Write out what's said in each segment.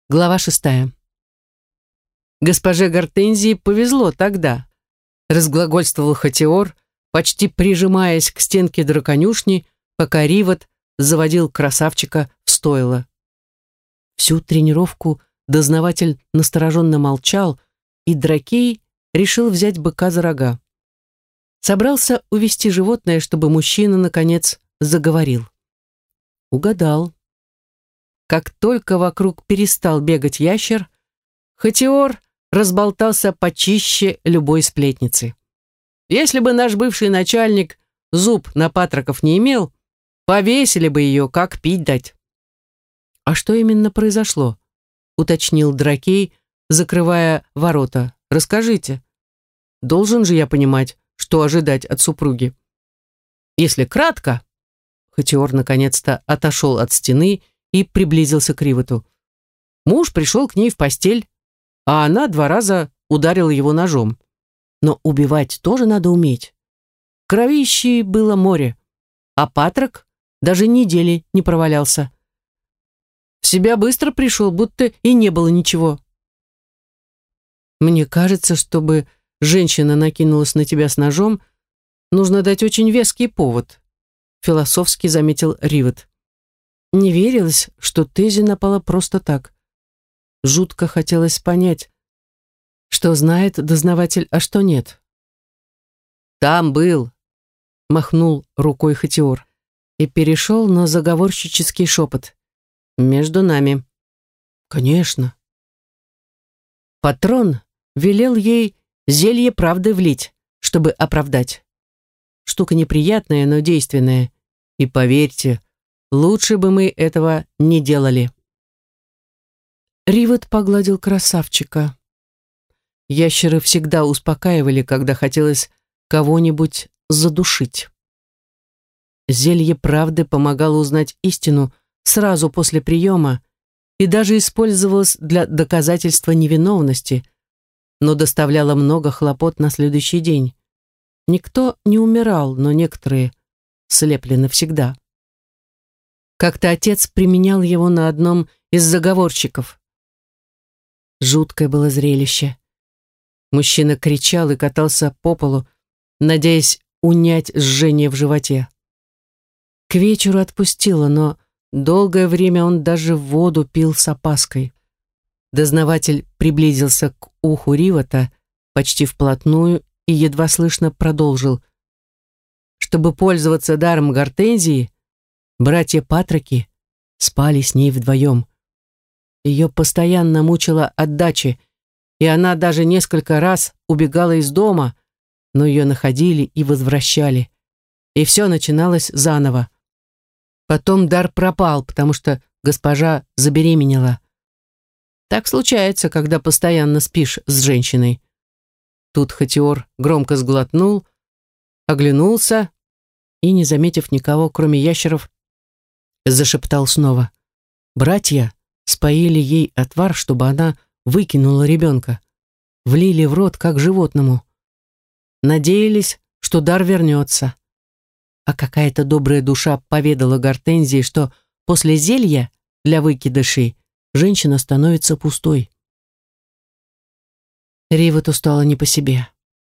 Глава 6. Госпоже Гортензии повезло тогда, разглагольствовал Хатиор, почти прижимаясь к стенке драконюшни, пока Ривот заводил красавчика в стойло. Всю тренировку дознаватель настороженно молчал, и Дракей решил взять быка за рога. Собрался увести животное, чтобы мужчина, наконец, заговорил. Угадал. Как только вокруг перестал бегать ящер, Хатиор разболтался почище любой сплетницы. Если бы наш бывший начальник зуб на Патроков не имел, повесили бы ее, как пить дать. «А что именно произошло?» — уточнил Дракей, закрывая ворота. «Расскажите. Должен же я понимать, что ожидать от супруги». «Если кратко...» Хатиор наконец-то отошел от стены и приблизился к Ривоту. Муж пришел к ней в постель, а она 2 раза ударила его ножом. Но убивать тоже надо уметь. Кровищи было море, а Патрок даже недели не провалялся. В себя быстро пришел, будто и не было ничего. Мне кажется, чтобы женщина накинулась на тебя с ножом, нужно дать очень веский повод, философски заметил Ривот. Не верилось, что Теззи напала просто так. Жутко хотелось понять, что знает дознаватель, а что нет. «Там был», — махнул рукой Хатиор и перешел на заговорщический шепот. «Между нами». «Конечно». Патрон велел ей зелье правды влить, чтобы оправдать. Штука неприятная, но действенная. И поверьте, лучше бы мы этого не делали. Ривот погладил красавчика. Ящеры всегда успокаивали, когда хотелось кого-нибудь задушить. Зелье правды помогало узнать истину сразу после приема и даже использовалось для доказательства невиновности, но доставляло много хлопот на следующий день. Никто не умирал, но некоторые слепли навсегда. Как-то отец применял его на одном из заговорщиков. Жуткое было зрелище. Мужчина кричал и катался по полу, надеясь унять жжение в животе. К вечеру отпустило, но долгое время он даже воду пил с опаской. Дознаватель приблизился к уху Ривота почти вплотную и едва слышно продолжил. Чтобы пользоваться даром Гортензии, братья Патроки спали с ней вдвоем. Ее постоянно мучила отдача, и она даже несколько раз убегала из дома, но ее находили и возвращали. И все начиналось заново. Потом дар пропал, потому что госпожа забеременела. Так случается, когда постоянно спишь с женщиной. Тут Хатиор громко сглотнул, оглянулся и, не заметив никого, кроме ящеров, зашептал снова. Братья споили ей отвар, чтобы она выкинула ребенка. Влили в рот, как животному. Надеялись, что дар вернется. А какая-то добрая душа поведала Гортензии, что после зелья для выкидышей женщина становится пустой. Ривоту стало не по себе.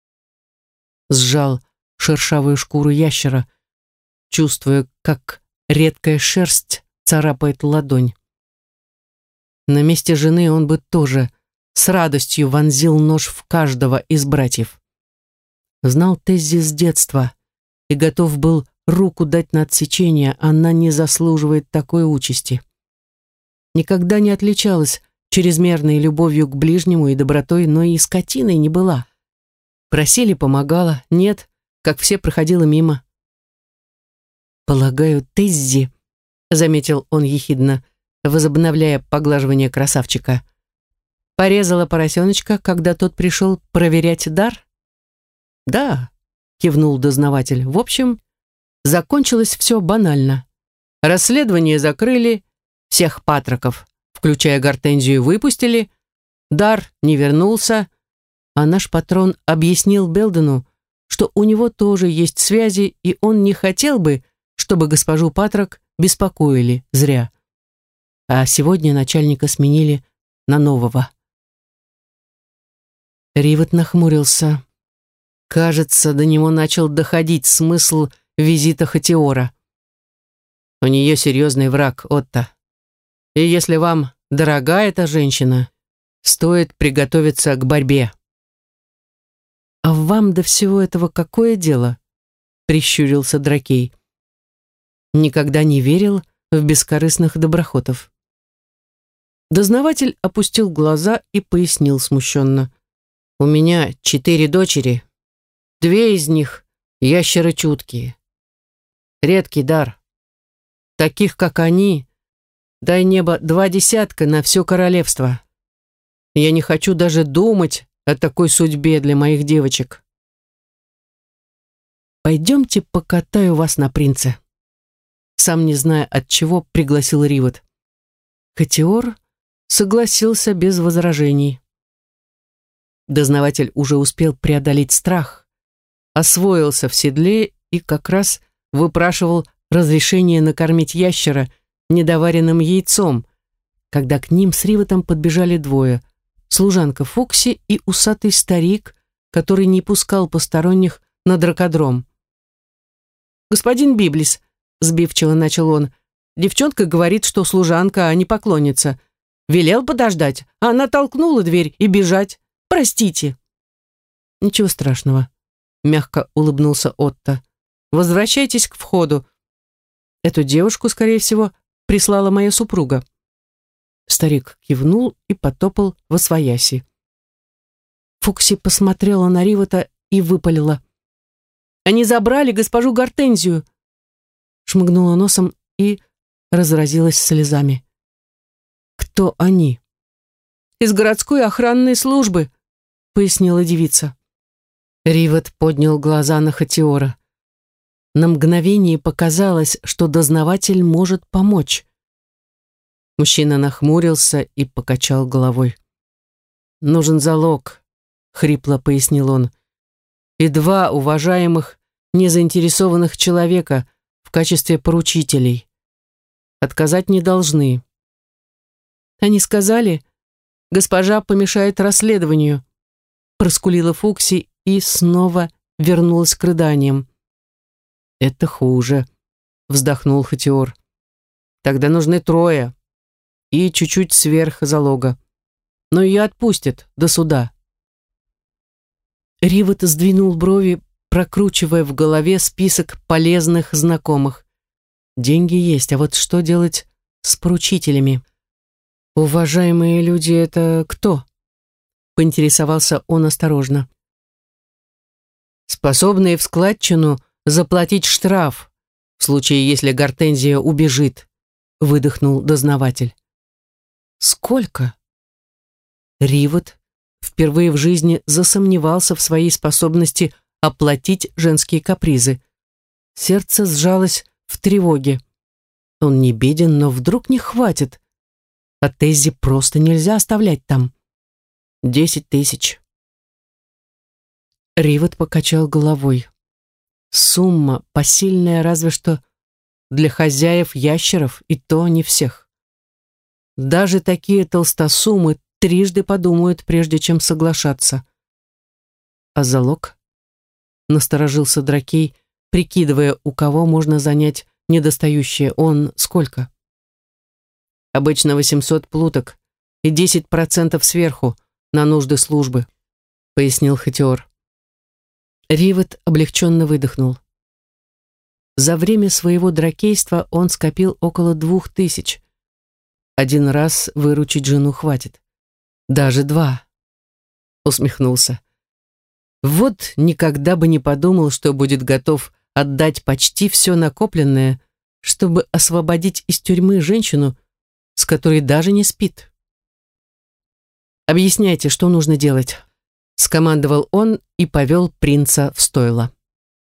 Сжал шершавую шкуру ящера, чувствуя, как редкая шерсть царапает ладонь. На месте жены он бы тоже с радостью вонзил нож в каждого из братьев. Знал Теззи с детства и готов был руку дать на отсечение, она не заслуживает такой участи. Никогда не отличалась чрезмерной любовью к ближнему и добротой, но и скотиной не была. Просили, помогала, нет, как все, проходила мимо. «Полагаю, Теззи», — заметил он ехидно, возобновляя поглаживание красавчика, «порезала поросеночка, когда тот пришел проверять дар?» «Да», — кивнул дознаватель. «В общем, закончилось все банально. Расследование закрыли, всех Патроков, включая Гортензию, выпустили, дар не вернулся, а наш патрон объяснил Белдену, что у него тоже есть связи, и он не хотел бы, чтобы госпожу Патрок беспокоили зря. А сегодня начальника сменили на нового. Ривет нахмурился. Кажется, до него начал доходить смысл визита Хатиора. У нее серьезный враг, Отто. И если вам дорога эта женщина, стоит приготовиться к борьбе. «А вам до всего этого какое дело?» — прищурился Дракей. Никогда не верил в бескорыстных доброхотов. Дознаватель опустил глаза и пояснил смущенно. «У меня 4 дочери. 2 из них — ящеры чуткие. Редкий дар. Таких, как они, дай небо 2 десятка на все королевство. Я не хочу даже думать о такой судьбе для моих девочек. Пойдемте покатаю вас на принце». Сам не зная от чего, пригласил Ривет. Хатиор согласился без возражений. Дознаватель уже успел преодолеть страх, освоился в седле и как раз выпрашивал разрешение накормить ящера недоваренным яйцом, когда к ним с Риветом подбежали 2: служанка Фукси и усатый старик, который не пускал посторонних на дракодром. «Господин Библис», — сбивчиво начал он, — «девчонка говорит, что служанка, а не поклонница. Велел подождать, а она толкнула дверь и бежать. Простите». «Ничего страшного», — мягко улыбнулся Отто. «Возвращайтесь к входу. Эту девушку, скорее всего, прислала моя супруга». Старик кивнул и потопал восвояси. Фукси посмотрела на Ривета и выпалила: «Они забрали госпожу Гортензию!» Шмыгнула носом и разразилась слезами. «Кто они?» «Из городской охранной службы», — пояснила девица. Ривет поднял глаза на Хатиора. На мгновение показалось, что дознаватель может помочь. Мужчина нахмурился и покачал головой. «Нужен залог», — хрипло пояснил он, «и 2 уважаемых, незаинтересованных человека в качестве поручителей. Отказать не должны». «Они сказали, госпожа помешает расследованию», — проскулила Фукси и снова вернулась к рыданиям. «Это хуже», — вздохнул Хатиор. «Тогда нужны 3 и чуть-чуть сверх залога. Но ее отпустят до суда». Ривет сдвинул брови, прокручивая в голове список полезных знакомых. Деньги есть, а вот что делать с поручителями? «Уважаемые люди, это кто?» — поинтересовался он осторожно. «Способные в складчину заплатить штраф, в случае, если Гортензия убежит», — выдохнул дознаватель. «Сколько?» Ривет впервые в жизни засомневался в своей способности оплатить женские капризы. Сердце сжалось в тревоге. Он не беден, но вдруг не хватит. А Теззи просто нельзя оставлять там. 10 000. Ривет покачал головой. Сумма посильная разве что для хозяев ящеров, и то не всех. Даже такие толстосумы трижды подумают, прежде чем соглашаться. А залог? Насторожился Дракей, прикидывая, у кого можно занять недостающее. Он сколько? Обычно 800 плуток и 10% сверху на нужды службы, пояснил Хатиор. Ривет облегченно выдохнул. За время своего дракейства он скопил около 2000. Один раз выручить жену хватит. Даже 2. Усмехнулся. Вот никогда бы не подумал, что будет готов отдать почти все накопленное, чтобы освободить из тюрьмы женщину, с которой даже не спит. «Объясняйте, что нужно делать», — скомандовал он и повел принца в стойло.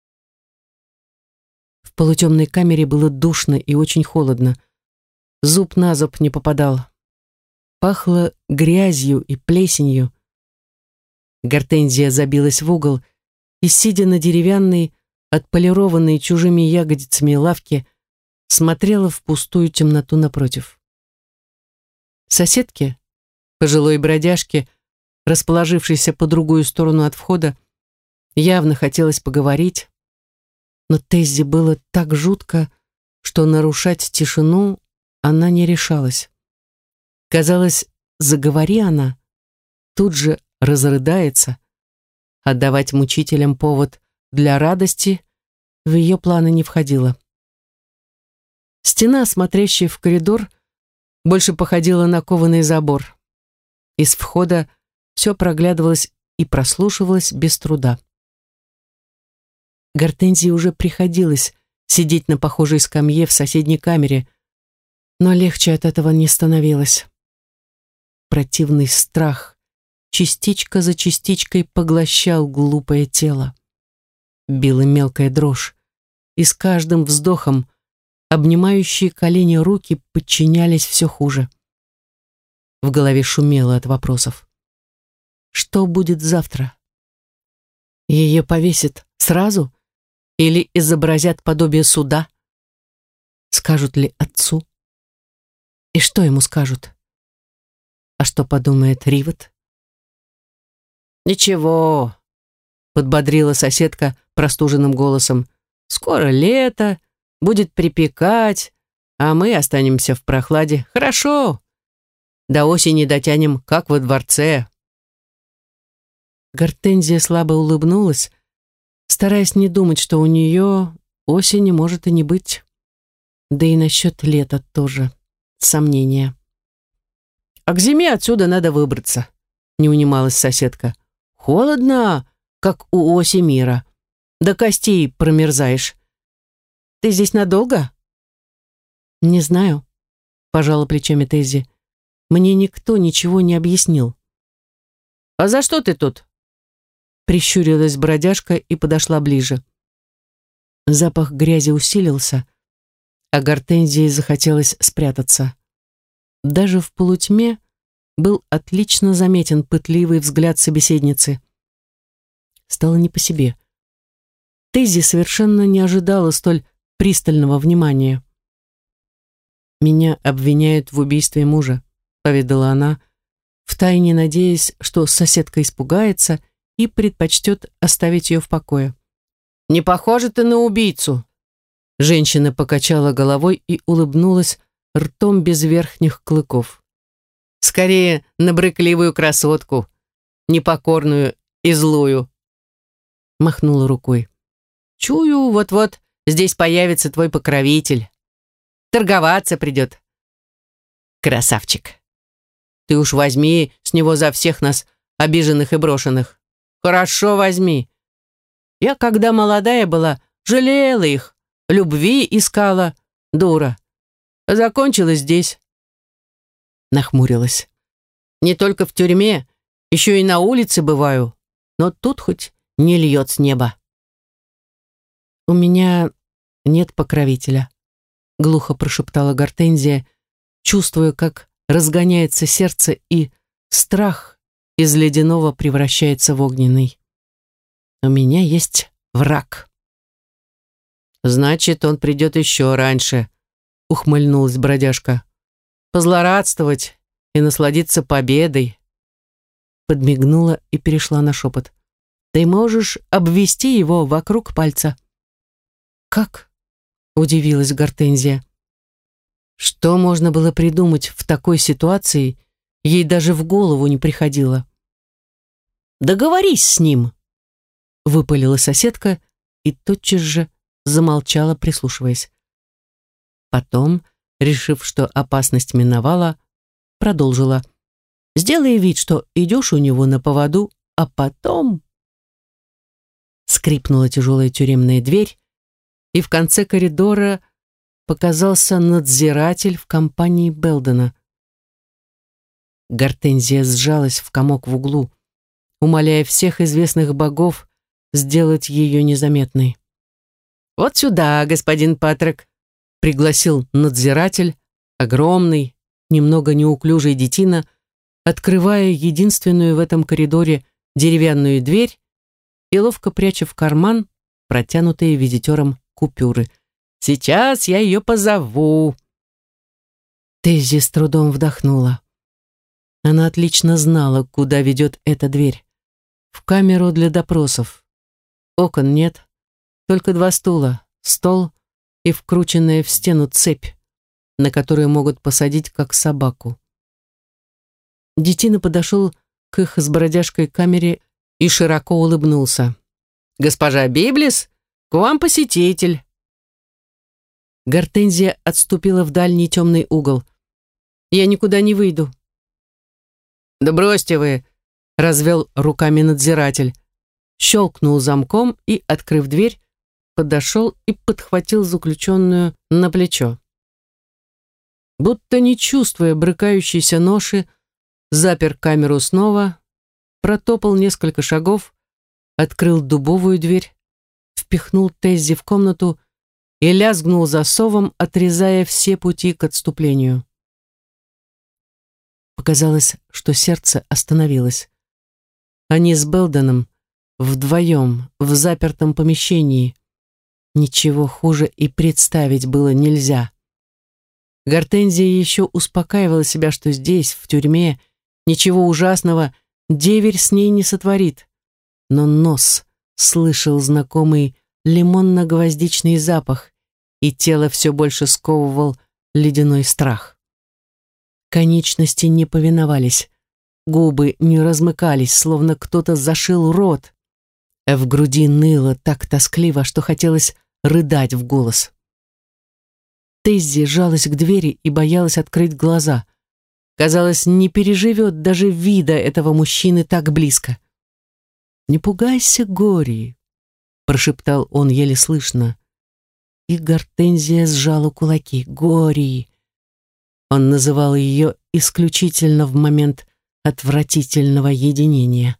В полутемной камере было душно и очень холодно. Зуб на зуб не попадал. Пахло грязью и плесенью. Гортензия забилась в угол и, сидя на деревянной, отполированной чужими ягодицами лавке, смотрела в пустую темноту напротив. Соседки, Пожилой бродяжке, расположившейся по другую сторону от входа, явно хотелось поговорить, но Теззи было так жутко, что нарушать тишину она не решалась. Казалось, заговори она, тут же разрыдается. Отдавать мучителям повод для радости в ее планы не входило. Стена, смотрящая в коридор, больше походила на кованый забор. Из входа все проглядывалось и прослушивалось без труда. Гортензии уже приходилось сидеть на похожей скамье в соседней камере, но легче от этого не становилось. Противный страх частичка за частичкой поглощал глупое тело. Била мелкая дрожь, и с каждым вздохом обнимающие колени руки подчинялись все хуже. В голове шумело от вопросов. Что будет завтра? Ее повесят сразу или изобразят подобие суда? Скажут ли отцу? И что ему скажут? А что подумает Ривет? «Ничего», — подбодрила соседка простуженным голосом. «Скоро лето, будет припекать, а мы останемся в прохладе. Хорошо. До осени дотянем, как во дворце». Гортензия слабо улыбнулась, стараясь не думать, что у нее осени может и не быть. Да и насчет лета тоже сомнения. «А к зиме отсюда надо выбраться», — не унималась соседка. «Холодно, как у оси мира. До костей промерзаешь. Ты здесь надолго?» «Не знаю», — пожала плечами Теззи. «Мне никто ничего не объяснил». «А за что ты тут?» Прищурилась бродяжка и подошла ближе. Запах грязи усилился, а Гортензии захотелось спрятаться. Даже в полутьме был отлично заметен пытливый взгляд собеседницы. Стало не по себе. Теззи совершенно не ожидала столь пристального внимания. «Меня обвиняют в убийстве мужа», — поведала она, втайне надеясь, что соседка испугается и предпочтет оставить ее в покое. «Не похожа ты на убийцу!» Женщина покачала головой и улыбнулась ртом без верхних клыков. «Скорее на брыкливую красотку, непокорную и злую!» Махнула рукой. «Чую, вот-вот здесь появится твой покровитель. Торговаться придет. Красавчик! Ты уж возьми с него за всех нас, обиженных и брошенных. Хорошо возьми. Я, когда молодая была, жалела их, любви искала, дура. Закончилась здесь». Нахмурилась. «Не только в тюрьме, еще и на улице бываю, но тут хоть не льет с неба». «У меня нет покровителя», — глухо прошептала Гортензия, чувствуя, как разгоняется сердце и страх из ледяного превращается в огненный. «У меня есть враг». «Значит, он придет еще раньше», — ухмыльнулась бродяжка. «Позлорадствовать и насладиться победой». Подмигнула и перешла на шепот. «Ты можешь обвести его вокруг пальца». «Как?» — удивилась Гортензия. Что можно было придумать в такой ситуации, ей даже в голову не приходило. «Договорись с ним», — выпалила соседка и тотчас же замолчала, прислушиваясь. Потом, решив, что опасность миновала, продолжила. «Сделай вид, что идешь у него на поводу, а потом...» Скрипнула тяжелая тюремная дверь, и в конце коридора показался надзиратель в компании Белдена. Гортензия сжалась в комок в углу, умоляя всех известных богов сделать ее незаметной. «Вот сюда, господин Патрик», — пригласил надзиратель, огромный, немного неуклюжий детина, открывая единственную в этом коридоре деревянную дверь и ловко пряча в карман протянутые визитером купюры. «Сейчас я ее позову». Теззи с трудом вдохнула. Она отлично знала, куда ведет эта дверь. В камеру для допросов. Окон нет, только 2 стула, стол и вкрученная в стену цепь, на которую могут посадить как собаку. Детина подошел к их с бродяжкой камере и широко улыбнулся. «Госпожа Библис, к вам посетитель!» Гортензия отступила в дальний темный угол. «Я никуда не выйду». «Да бросьте вы!» — развел руками надзиратель. Щелкнул замком и, открыв дверь, подошел и подхватил заключенную на плечо. Будто не чувствуя брыкающейся ноши, запер камеру снова, протопал несколько шагов, открыл дубовую дверь, впихнул Теззи в комнату и лязгнул засовом, отрезая все пути к отступлению. Показалось, что сердце остановилось. Они с Белденом вдвоем в запертом помещении. Ничего хуже и представить было нельзя. Гортензия еще успокаивала себя, что здесь, в тюрьме, ничего ужасного деверь с ней не сотворит. Но нос слышал знакомый лимонно-гвоздичный запах, и тело все больше сковывал ледяной страх. Конечности не повиновались, губы не размыкались, словно кто-то зашил рот, а в груди ныло так тоскливо, что хотелось рыдать в голос. Теззи жалась к двери и боялась открыть глаза. Казалось, не переживет даже вида этого мужчины так близко. «Не пугайся, Гори», — прошептал он еле слышно. И Гортензия сжала кулаки. «Гори». Он называл ее исключительно в момент отвратительного единения.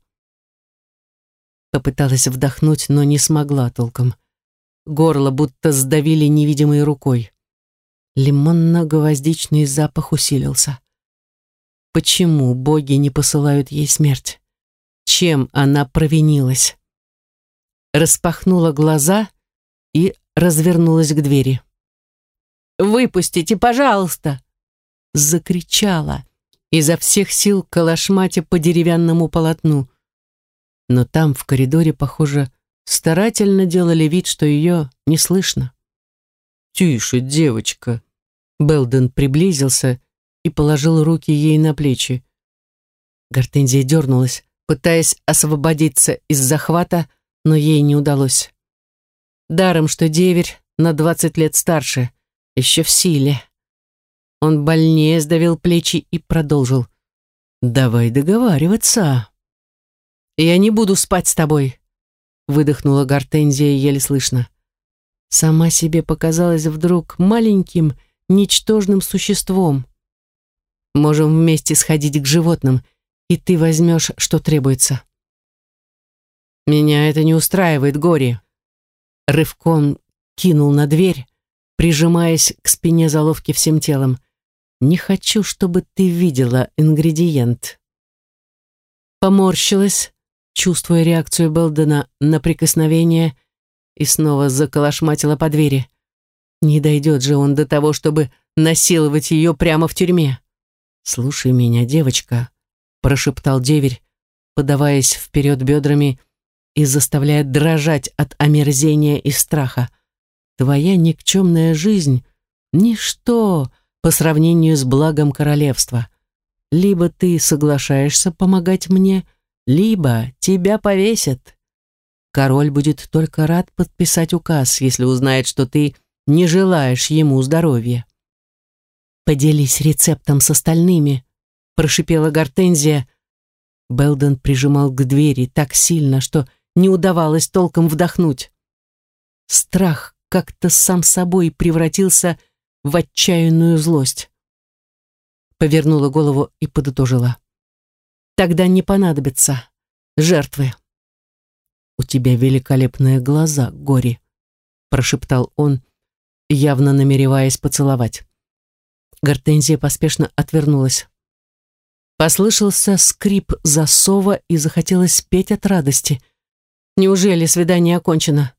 Попыталась вдохнуть, но не смогла толком. Горло будто сдавили невидимой рукой. Лимонно-гвоздичный запах усилился. Почему боги не посылают ей смерть? Чем она провинилась? Распахнула глаза и развернулась к двери. «Выпустите, пожалуйста!» Закричала, изо всех сил колошматя по деревянному полотну. Но там, в коридоре, похоже, старательно делали вид, что ее не слышно. «Тише, девочка!» Белден приблизился и положил руки ей на плечи. Гортензия дернулась, пытаясь освободиться из захвата, но ей не удалось. Даром, что деверь на 20 лет старше, еще в силе. Он больнее сдавил плечи и продолжил. «Давай договариваться». «Я не буду спать с тобой», — выдохнула Гортензия еле слышно. Сама себе показалась вдруг маленьким, ничтожным существом. «Можем вместе сходить к животным, и ты возьмешь, что требуется». «Меня это не устраивает, Гори». Рывком кинул на дверь, прижимаясь к спине заловки всем телом. «Не хочу, чтобы ты видела ингредиент». Поморщилась, чувствуя реакцию Белдена на прикосновение, и снова заколошматила по двери. Не дойдет же он до того, чтобы насиловать ее прямо в тюрьме. «Слушай меня, девочка», — прошептал деверь, подаваясь вперед бедрами и заставляя дрожать от омерзения и страха. «Твоя никчемная жизнь — ничто по сравнению с благом королевства. Либо ты соглашаешься помогать мне, либо тебя повесят. Король будет только рад подписать указ, если узнает, что ты не желаешь ему здоровья». «Поделись рецептом с остальными», — прошипела Гортензия. Белден прижимал к двери так сильно, что не удавалось толком вдохнуть. Страх как-то сам собой превратился в отчаянную злость. Повернула голову и подытожила. «Тогда не понадобятся жертвы». «У тебя великолепные глаза, Гори», — прошептал он, явно намереваясь поцеловать. Гортензия поспешно отвернулась. Послышался скрип засова и захотелось петь от радости. Неужели свидание окончено?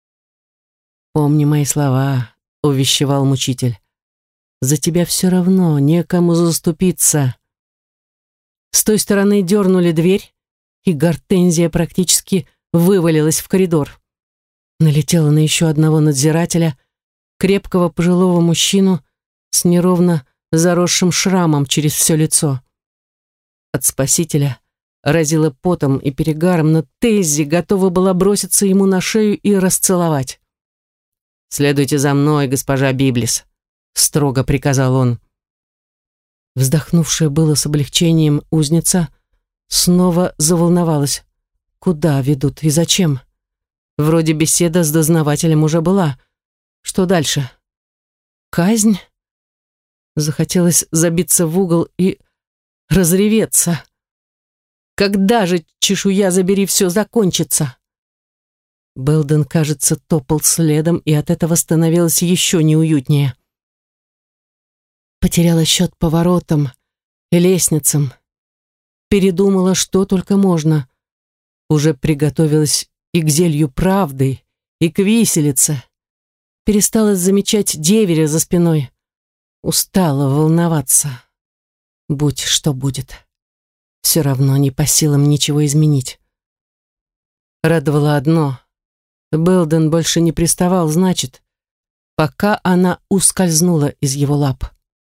«Помни мои слова», — увещевал мучитель. «За тебя все равно некому заступиться». С той стороны дернули дверь, и Гортензия практически вывалилась в коридор. Налетела на еще одного надзирателя, крепкого пожилого мужчину с неровно заросшим шрамом через все лицо. От спасителя разило потом и перегаром, но Теззи готова была броситься ему на шею и расцеловать. «Следуйте за мной, госпожа Библис», — строго приказал он. Вздохнувшая было с облегчением узница снова заволновалась. Куда ведут и зачем? Вроде беседа с дознавателем уже была. Что дальше? Казнь? Захотелось забиться в угол и разреветься. Когда же, чешуя забери, все закончится? Белден, кажется, топал следом, и от этого становилось еще неуютнее. Потеряла счет поворотам и лестницам. Передумала, что только можно. Уже приготовилась и к зелью правды, и к виселице. Перестала замечать деверя за спиной. Устала волноваться. Будь что будет. Все равно не по силам ничего изменить. Радовало одно. Белден больше не приставал, значит, пока она ускользнула из его лап.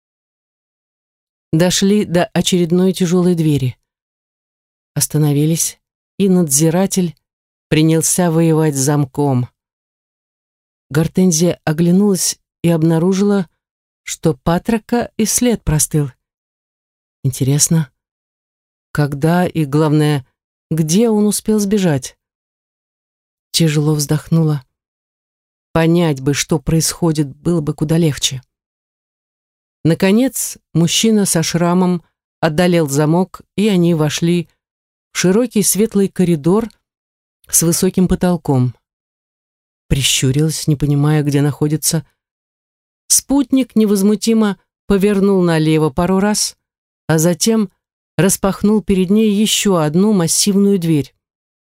Дошли до очередной тяжелой двери. Остановились, и надзиратель принялся воевать с замком. Гортензия оглянулась и обнаружила, что Патрака и след простыл. Интересно, когда и, главное, где он успел сбежать? Тяжело вздохнула. Понять бы, что происходит, было бы куда легче. Наконец, мужчина со шрамом одолел замок, и они вошли в широкий светлый коридор с высоким потолком. Прищурилась, не понимая, где находится. Спутник невозмутимо повернул налево пару раз, а затем распахнул перед ней еще одну массивную дверь.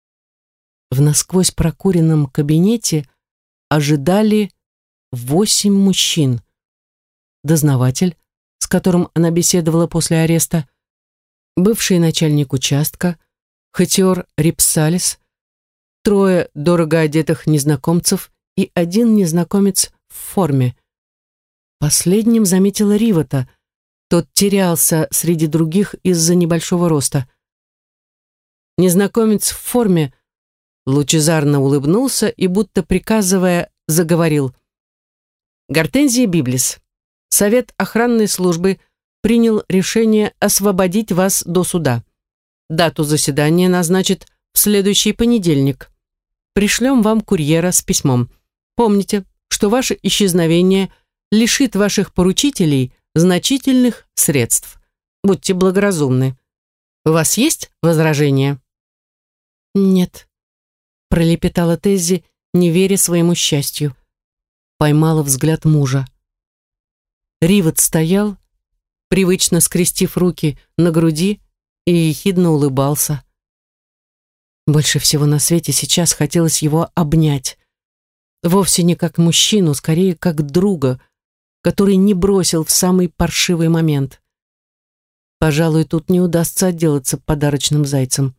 В насквозь прокуренном кабинете ожидали 8 мужчин. Дознаватель, с которым она беседовала после ареста, бывший начальник участка, хатиор Рипсалис, 3 дорого одетых незнакомцев и 1 незнакомец в форме. Последним заметила Ривата. Тот терялся среди других из-за небольшого роста. Незнакомец в форме лучезарно улыбнулся и, будто приказывая, заговорил. «Гортензия Библис, Совет охранной службы принял решение освободить вас до суда. Дату заседания назначит в следующий понедельник. Пришлем вам курьера с письмом. Помните, что ваше исчезновение лишит ваших поручителей значительных средств. Будьте благоразумны. У вас есть возражения?» «Нет», — пролепетала Теззи, не веря своему счастью. Поймала взгляд мужа. Риват стоял, привычно скрестив руки на груди, и ехидно улыбался. Больше всего на свете сейчас хотелось его обнять. Вовсе не как мужчину, скорее как друга, который не бросил в самый паршивый момент. Пожалуй, тут не удастся отделаться подарочным зайцем.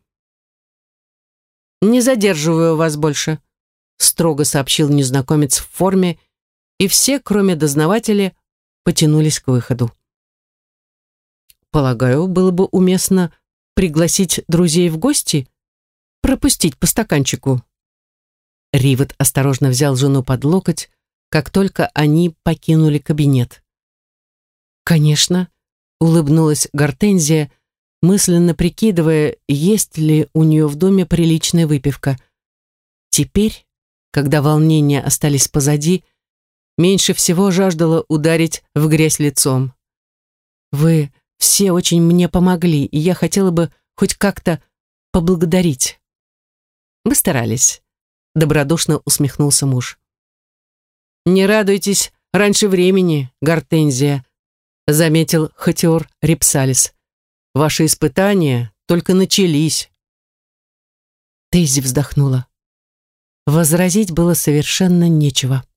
«Не задерживаю вас больше», — строго сообщил незнакомец в форме, и все, кроме дознавателя, потянулись к выходу. Полагаю, было бы уместно пригласить друзей в гости, пропустить по стаканчику. Риват осторожно взял жену под локоть, как только они покинули кабинет. «Конечно», — улыбнулась Гортензия, мысленно прикидывая, есть ли у нее в доме приличная выпивка. Теперь, когда волнения остались позади, меньше всего жаждала ударить в грязь лицом. «Вы все очень мне помогли, и я хотела бы хоть как-то поблагодарить». «Вы старались», — добродушно усмехнулся муж. «Не радуйтесь раньше времени, Гортензия», — заметил хатиор Рипсалис. «Ваши испытания только начались». Теззи вздохнула. Возразить было совершенно нечего.